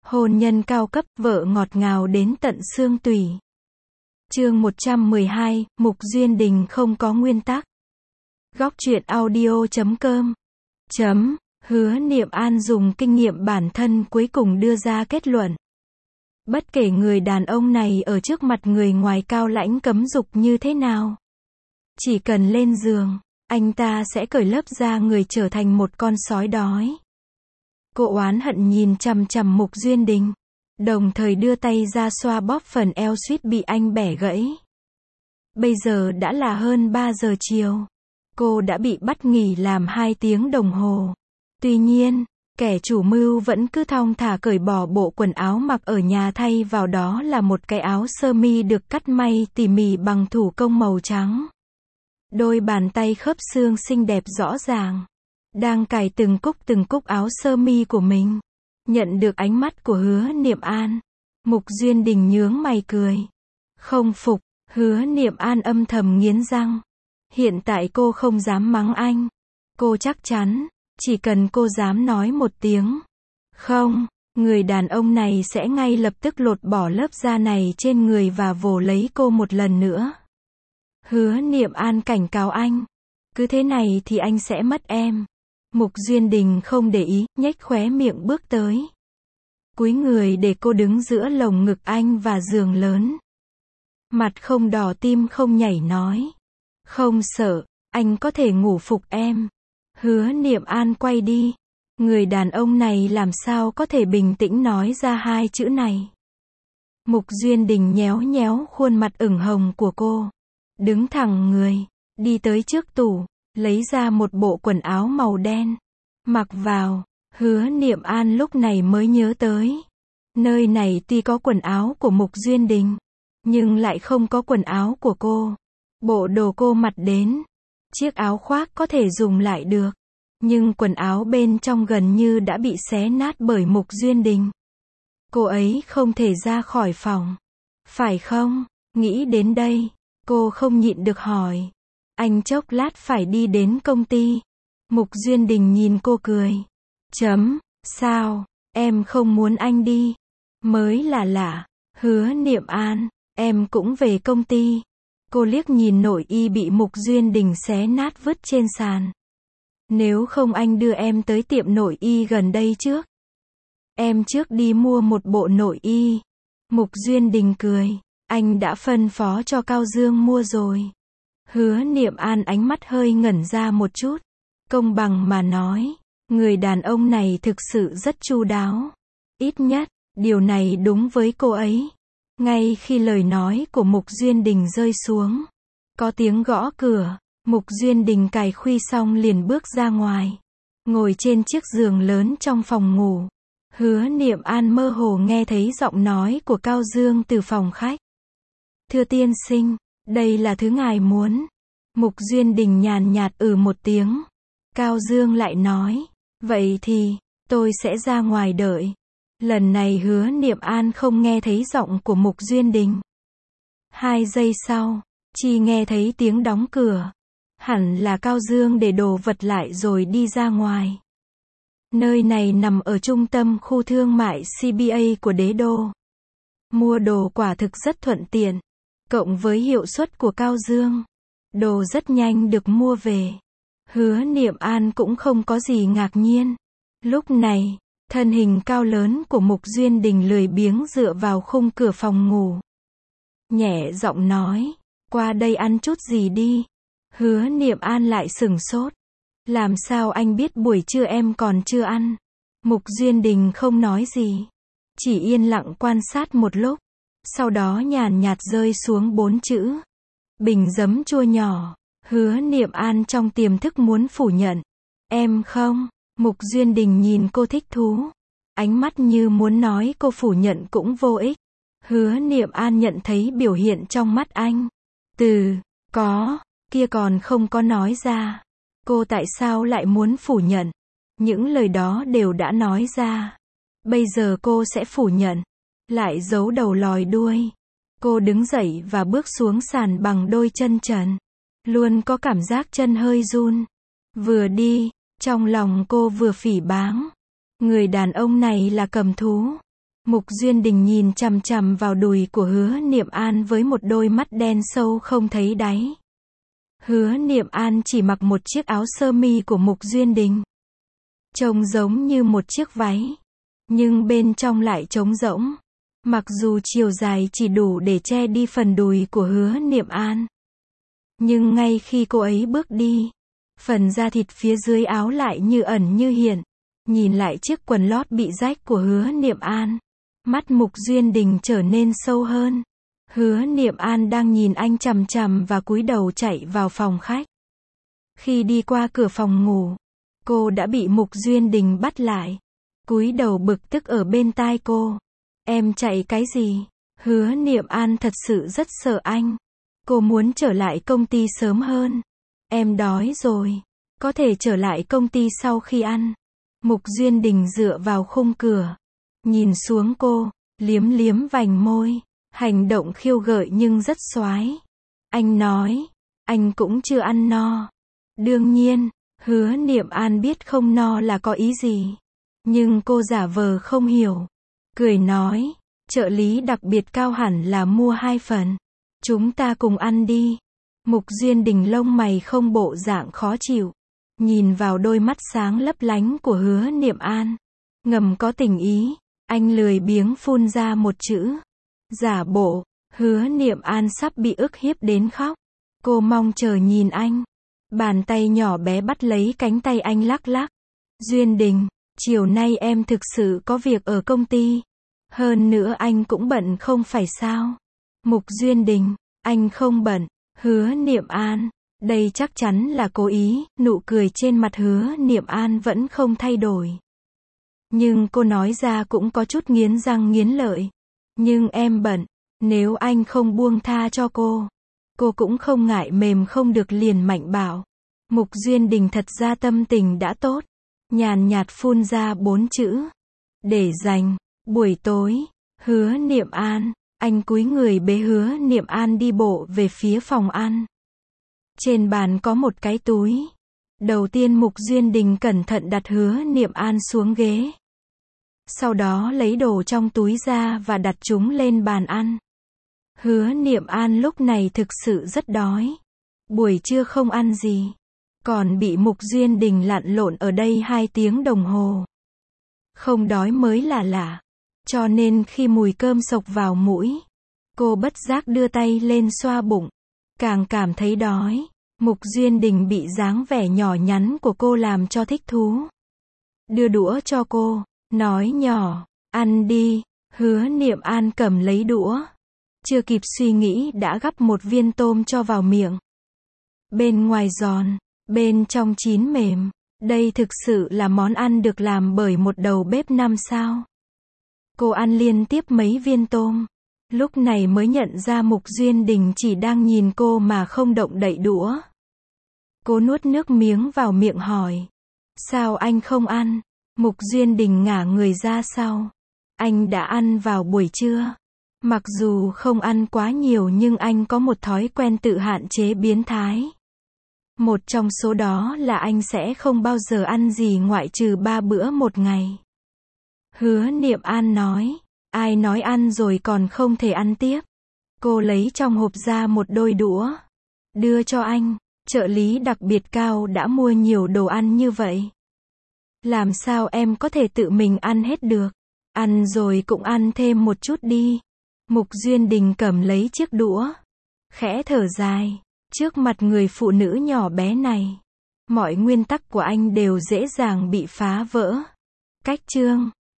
Hôn nhân cao cấp, vợ ngọt ngào đến tận xương tủy. Chương 112, Mục Duyên Đình không có nguyên tắc. Góc truyện audio.com. Hứa Niệm An dùng kinh nghiệm bản thân cuối cùng đưa ra kết luận. Bất kể người đàn ông này ở trước mặt người ngoài cao lãnh cấm dục như thế nào, chỉ cần lên giường, anh ta sẽ cởi lớp da người trở thành một con sói đói. Cô oán hận nhìn chằm chằm Mục Duyên Đình, đồng thời đưa tay ra xoa bóp phần eo suýt bị anh bẻ gãy. Bây giờ đã là hơn 3 giờ chiều. Cô đã bị bắt nghỉ làm 2 tiếng đồng hồ. Tuy nhiên, kẻ chủ mưu vẫn cứ thong thả cởi bỏ bộ quần áo mặc ở nhà, thay vào đó là một cái áo sơ mi được cắt may tỉ mỉ bằng thủ công màu trắng. Đôi bàn tay khớp xương xinh đẹp rõ ràng, đang cài từng cúc áo sơ mi của mình. Nhận được ánh mắt của Hứa Niệm An, Mục Duyên Đình nhướng mày cười. Không phục. Hứa Niệm An âm thầm nghiến răng. Hiện tại cô không dám mắng anh. Cô chắc chắn, chỉ cần cô dám nói một tiếng không, người đàn ông này sẽ ngay lập tức lột bỏ lớp da này trên người và vồ lấy cô một lần nữa. Hứa Niệm An cảnh cáo anh. Cứ thế này thì anh sẽ mất em. Mục Duyên Đình không để ý, nhếch khóe miệng bước tới. Cúi người để cô đứng giữa lồng ngực anh và giường lớn. Mặt không đỏ tim không nhảy nói. Không sợ, anh có thể ngủ phục em. Hứa Niệm An quay đi. Người đàn ông này làm sao có thể bình tĩnh nói ra 2 chữ này. Mục Duyên Đình nhéo nhéo khuôn mặt ửng hồng của cô. Đứng thẳng người, đi tới trước tủ, lấy ra một bộ quần áo màu đen. Mặc vào. Hứa Niệm An lúc này mới nhớ tới. Nơi này tuy có quần áo của Mục Duyên Đình, nhưng lại không có quần áo của cô. Bộ đồ cô mặc đến, chiếc áo khoác có thể dùng lại được, nhưng quần áo bên trong gần như đã bị xé nát bởi Mục Duyên Đình. Cô ấy không thể ra khỏi phòng, phải không? Nghĩ đến đây, cô không nhịn được hỏi. Anh chốc lát phải đi đến công ty. Mục Duyên Đình nhìn cô cười. Sao, em không muốn anh đi? Mới là lạ. Hứa Niệm An, em cũng về công ty. Cô liếc nhìn nội y bị Mục Duyên Đình xé nát vứt trên sàn. Nếu không anh đưa em tới tiệm nội y gần đây trước. Em trước đi mua một bộ nội y. Mục Duyên Đình cười. Anh đã phân phó cho Cao Dương mua rồi. Hứa Niệm An ánh mắt hơi ngẩn ra một chút. Công bằng mà nói, người đàn ông này thực sự rất chu đáo. Ít nhất, điều này đúng với cô ấy. Ngay khi lời nói của Mục Duyên Đình rơi xuống, có tiếng gõ cửa. Mục Duyên Đình cài khuy xong liền bước ra ngoài, ngồi trên chiếc giường lớn trong phòng ngủ. Hứa Niệm An mơ hồ nghe thấy giọng nói của Cao Dương từ phòng khách. Thưa tiên sinh, đây là thứ ngài muốn. Mục Duyên Đình nhàn nhạt một tiếng. Cao Dương lại nói, vậy thì, tôi sẽ ra ngoài đợi. Lần này Hứa Niệm An không nghe thấy giọng của Mục Duyên Đình. 2 giây sau, chỉ nghe thấy tiếng đóng cửa. Hẳn là Cao Dương để đồ vật lại rồi đi ra ngoài. Nơi này nằm ở trung tâm khu thương mại CBA của Đế Đô. Mua đồ quả thực rất thuận tiện. Cộng với hiệu suất của Cao Dương, đồ rất nhanh được mua về. Hứa Niệm An cũng không có gì ngạc nhiên. Lúc này, thân hình cao lớn của Mục Duyên Đình lười biếng dựa vào khung cửa phòng ngủ. Nhẹ giọng nói, qua đây ăn chút gì đi. Hứa Niệm An lại sửng sốt. Làm sao anh biết buổi trưa em còn chưa ăn? Mục Duyên Đình không nói gì, chỉ yên lặng quan sát một lúc. Sau đó nhàn nhạt rơi xuống 4 chữ. Bình giấm chua nhỏ. Hứa Niệm An trong tiềm thức muốn phủ nhận. Em không. Mục Duyên Đình nhìn cô thích thú. Ánh mắt như muốn nói cô phủ nhận cũng vô ích. Hứa Niệm An nhận thấy biểu hiện trong mắt anh. Từ có kia còn không có nói ra. Cô tại sao lại muốn phủ nhận? Những lời đó đều đã nói ra. Bây giờ cô sẽ phủ nhận. Lại giấu đầu lòi đuôi. Cô đứng dậy và bước xuống sàn bằng đôi chân trần. Luôn có cảm giác chân hơi run. Vừa đi, trong lòng cô vừa phỉ báng. Người đàn ông này là cầm thú. Mục Duyên Đình nhìn chằm chằm vào đùi của Hứa Niệm An với một đôi mắt đen sâu không thấy đáy. Hứa Niệm An chỉ mặc một chiếc áo sơ mi của Mục Duyên Đình. Trông giống như một chiếc váy, nhưng bên trong lại trống rỗng. Mặc dù chiều dài chỉ đủ để che đi phần đùi của Hứa Niệm An, nhưng ngay khi cô ấy bước đi, phần da thịt phía dưới áo lại như ẩn như hiện. Nhìn lại chiếc quần lót bị rách của Hứa Niệm An, mắt Mục Duyên Đình trở nên sâu hơn. Hứa Niệm An đang nhìn anh chằm chằm và cúi đầu chạy vào phòng khách. Khi đi qua cửa phòng ngủ, cô đã bị Mục Duyên Đình bắt lại. Cúi đầu bực tức ở bên tai cô. Em chạy cái gì? Hứa Niệm An thật sự rất sợ anh. Cô muốn trở lại công ty sớm hơn. Em đói rồi. Có thể trở lại công ty sau khi ăn. Mục Duyên Đình dựa vào khung cửa, nhìn xuống cô, liếm liếm vành môi. Hành động khiêu gợi nhưng rất xoái. Anh nói, anh cũng chưa ăn no. Đương nhiên, Hứa Niệm An biết không no là có ý gì. Nhưng cô giả vờ không hiểu. Cười nói, trợ lý đặc biệt cao hẳn là mua 2 phần. Chúng ta cùng ăn đi. Mục Duyên Đình lông mày không bộ dạng khó chịu. Nhìn vào đôi mắt sáng lấp lánh của Hứa Niệm An. Ngầm có tình ý, anh lười biếng phun ra một chữ. Giả bộ, Hứa Niệm An sắp bị ức hiếp đến khóc. Cô mong chờ nhìn anh. Bàn tay nhỏ bé bắt lấy cánh tay anh lắc lắc. Duyên Đình, chiều nay em thực sự có việc ở công ty. Hơn nữa anh cũng bận không phải sao? Mục Duyên Đình, anh không bận. Hứa Niệm An, đây chắc chắn là cố ý. Nụ cười trên mặt Hứa Niệm An vẫn không thay đổi. Nhưng cô nói ra cũng có chút nghiến răng nghiến lợi. Nhưng em bận, nếu anh không buông tha cho cô cũng không ngại mềm không được liền mạnh bảo. Mục Duyên Đình thật ra tâm tình đã tốt, nhàn nhạt phun ra 4 chữ. Để dành, buổi tối. Hứa Niệm An, anh cúi người bế Hứa Niệm An đi bộ về phía phòng ăn. Trên bàn có một cái túi. Đầu tiên Mục Duyên Đình cẩn thận đặt Hứa Niệm An xuống ghế. Sau đó lấy đồ trong túi ra và đặt chúng lên bàn ăn. Hứa Niệm An lúc này thực sự rất đói. Buổi trưa không ăn gì. Còn bị Mục Duyên Đình lặn lộn ở đây 2 tiếng đồng hồ. Không đói mới là lạ. Cho nên khi mùi cơm xộc vào mũi, cô bất giác đưa tay lên xoa bụng. Càng cảm thấy đói. Mục Duyên Đình bị dáng vẻ nhỏ nhắn của cô làm cho thích thú. Đưa đũa cho cô, nói nhỏ, ăn đi. Hứa Niệm An cầm lấy đũa. Chưa kịp suy nghĩ đã gắp một viên tôm cho vào miệng. Bên ngoài giòn, bên trong chín mềm. Đây thực sự là món ăn được làm bởi một đầu bếp 5 sao. Cô ăn liên tiếp mấy viên tôm. Lúc này mới nhận ra Mục Duyên Đình chỉ đang nhìn cô mà không động đậy đũa. Cô nuốt nước miếng vào miệng hỏi. Sao anh không ăn? Mục Duyên Đình ngả người ra sau. Anh đã ăn vào buổi trưa. Mặc dù không ăn quá nhiều nhưng anh có một thói quen tự hạn chế biến thái. Một trong số đó là anh sẽ không bao giờ ăn gì ngoại trừ 3 bữa một ngày. Hứa Niệm An nói. Ai nói ăn rồi còn không thể ăn tiếp. Cô lấy trong hộp ra một đôi đũa. Đưa cho anh. Trợ lý đặc biệt cao đã mua nhiều đồ ăn như vậy. Làm sao em có thể tự mình ăn hết được? Ăn rồi cũng ăn thêm một chút đi. Mục Duyên Đình cầm lấy chiếc đũa. Khẽ thở dài. Trước mặt người phụ nữ nhỏ bé này, mọi nguyên tắc của anh đều dễ dàng bị phá vỡ. Cách chương